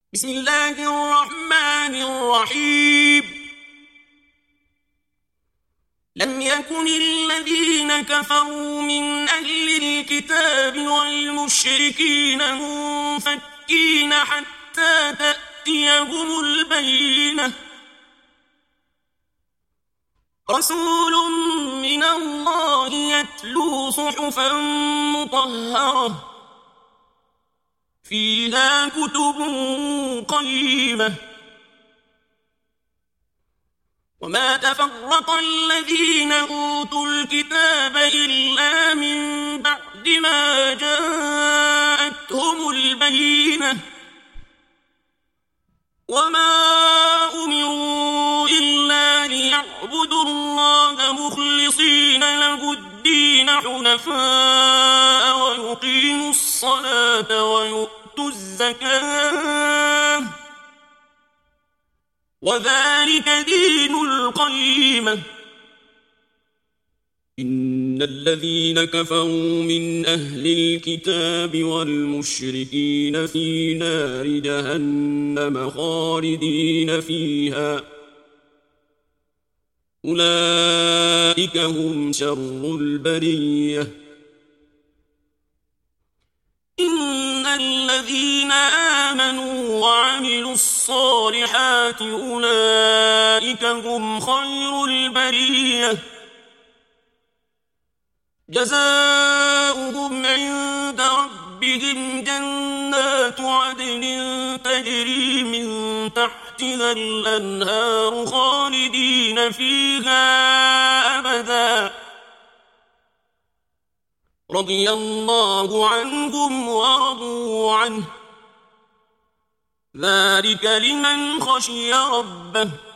بسم الله الرحمن الرحيم. لم يكن الذين كفروا من أهل الكتاب والمشركين منفكين حتى تأتيهم البينة. رسول من الله يتلو صحفا مطهرة فيها كتب قيمة. وما تفرق الذين أوتوا الكتاب إلا من بعد ما جاءتهم البينة. وما أمروا إلا ليعبدوا الله مخلصين له الدين حنفاء ويقيموا الصلاة ويؤتوا الزكاة وذلك دين القيمة. إن الذين كفروا من أهل الكتاب والمشركين في نار جهنم خالدين فيها أولئك هم شر البرية. إن الذين آمنوا وعملوا الصالحات أولئك هم خير البرية. جزاؤهم عند ربهم جنات عدن تجري من تحتها الأنهار خالدين فيها أبدا رضي الله عنهم ورضوا عنه ذلك لمن خشي ربه.